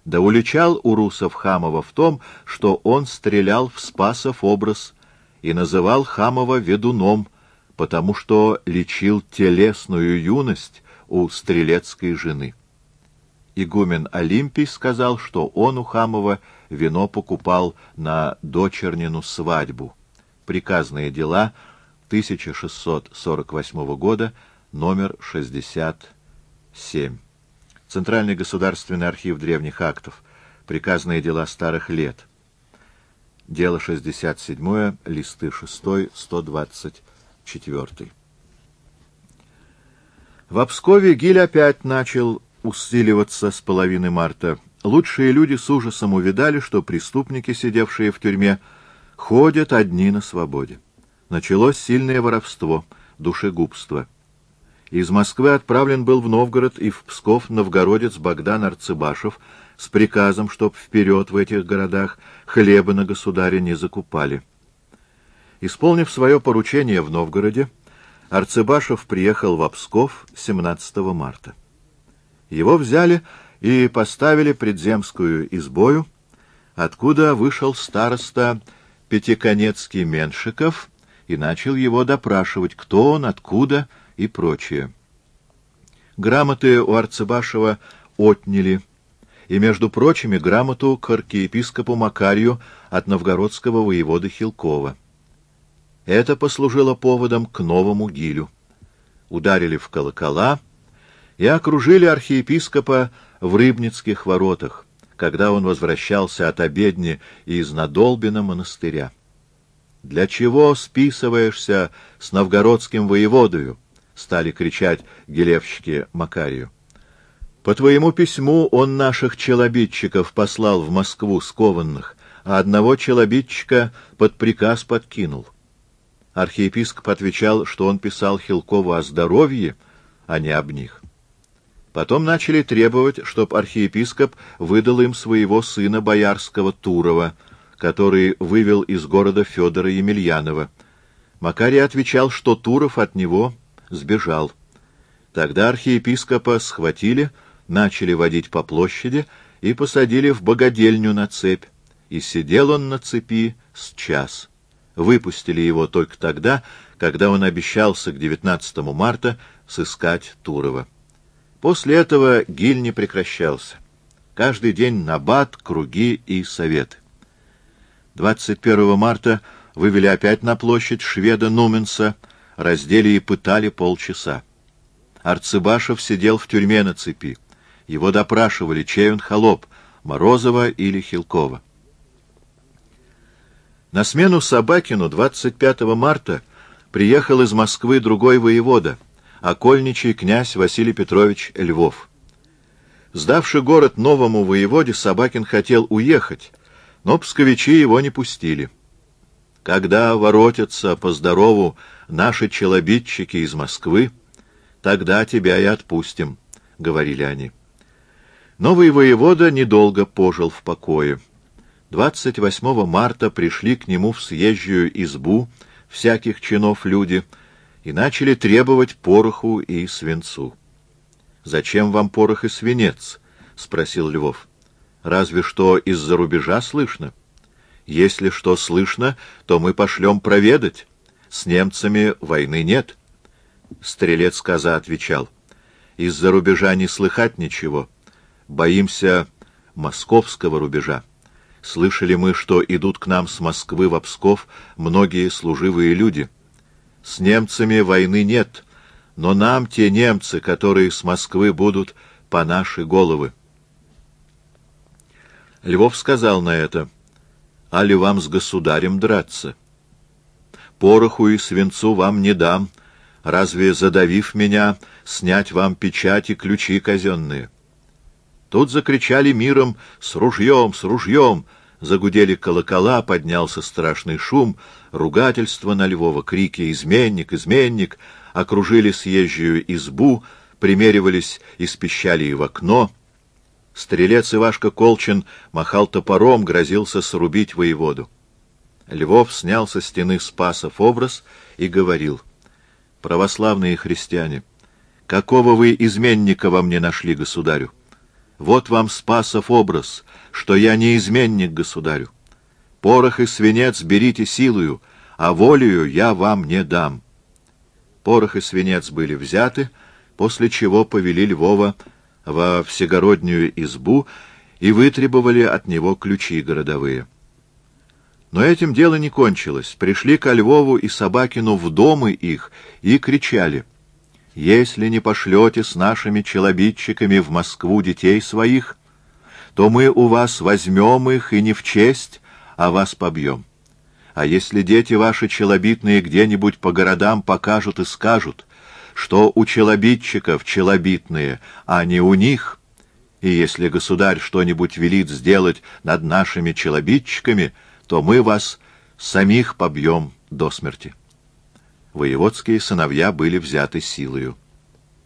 Да уличал Урусов Хамова в том, что он стрелял в Спасов образ и называл Хамова ведуном, потому что лечил телесную юность у стрелецкой жены. Игумен Олимпий сказал, что он у Хамова вино покупал на дочернину свадьбу. Приказные дела 1648 года, номер 67. Центральный государственный архив древних актов. Приказные дела старых лет. Дело 67, листы 6, 124. В Обскове Гиль опять начал усиливаться с половины марта. Лучшие люди с ужасом увидали, что преступники, сидевшие в тюрьме, ходят одни на свободе. Началось сильное воровство, душегубство. Из Москвы отправлен был в Новгород и в Псков новгородец Богдан Арцебашев с приказом, чтоб вперед в этих городах хлеба на государя не закупали. Исполнив свое поручение в Новгороде, Арцебашев приехал в Псков 17 марта. Его взяли и поставили пред земскую избою, откуда вышел староста Пятиконецкий Меншиков и начал его допрашивать, кто он, откуда и прочее. Грамоты у Арцебашева отняли, и, между прочими, грамоту к архиепископу Макарию от новгородского воевода Хилкова. Это послужило поводом к новому Гилю. Ударили в колокола и окружили архиепископа в Рыбницких воротах, когда он возвращался от обедни из Надолбина монастыря. «Для чего списываешься с новгородским воеводою?» — стали кричать гилевщики Макарию. «По твоему письму он наших челобитчиков послал в Москву скованных, а одного челобитчика под приказ подкинул». Архиепископ отвечал, что он писал Хилкову о здоровье, а не об них. Потом начали требовать, чтоб архиепископ выдал им своего сына боярского Турова, который вывел из города Федора Емельянова. Макарий отвечал, что Туров от него сбежал. Тогда архиепископа схватили, начали водить по площади и посадили в богадельню на цепь, и сидел он на цепи с час. Выпустили его только тогда, когда он обещался к 19 марта сыскать Турова. После этого Гиль не прекращался. Каждый день набат, круги и советы. 21 марта вывели опять на площадь шведа Нуменса, раздели и пытали полчаса. Арцебашев сидел в тюрьме на цепи. Его допрашивали, чей он холоп, Морозова или Хилкова. На смену Собакину 25 марта приехал из Москвы другой воевода, окольничий князь Василий Петрович Львов. Сдавши город новому воеводе, Собакин хотел уехать, но псковичи его не пустили. «Когда воротятся по-здорову наши челобитчики из Москвы, тогда тебя и отпустим», — говорили они. Новый воевода недолго пожил в покое. 28 марта пришли к нему в съезжую избу всяких чинов люди и начали требовать пороху и свинцу. «Зачем вам порох и свинец?» — спросил Львов. «Разве что из-за рубежа слышно. Если что слышно, то мы пошлем проведать. С немцами войны нет». Стрелец Коза отвечал: «Из-за рубежа не слыхать ничего. Боимся московского рубежа. Слышали мы, что идут к нам с Москвы в Псков многие служивые люди. С немцами войны нет, но нам те немцы, которые с Москвы будут по наши головы». Львов сказал на это: «Али вам с государем драться? Пороху и свинцу вам не дам, разве, задавив меня, снять вам печать и ключи казенные?» Тут закричали миром: «С ружьем, с ружьем!» Загудели колокола, поднялся страшный шум, ругательство на Львова, крики «Изменник! Изменник!» окружили съезжую избу, примеривались из пищали в окно. Стрелец Ивашка Колчин махал топором, грозился срубить воеводу. Львов снял со стены Спасов образ и говорил: «Православные христиане, какого вы изменника во мне нашли, государю? Вот вам Спасов образ, что я не изменник государю. Порох и свинец берите силою, а волею я вам не дам». Порох и свинец были взяты, после чего повели Львова во всегороднюю избу и вытребовали от него ключи городовые. Но этим дело не кончилось. Пришли ко Львову и Собакину в домы их и кричали: «Если не пошлете с нашими челобитчиками в Москву детей своих, то мы у вас возьмем их и не в честь, а вас побьем. А если дети ваши челобитные где-нибудь по городам покажут и скажут, что у челобитчиков челобитные, а не у них, и если государь что-нибудь велит сделать над нашими челобитчиками, то мы вас самих побьем до смерти». Воеводские сыновья были взяты силою.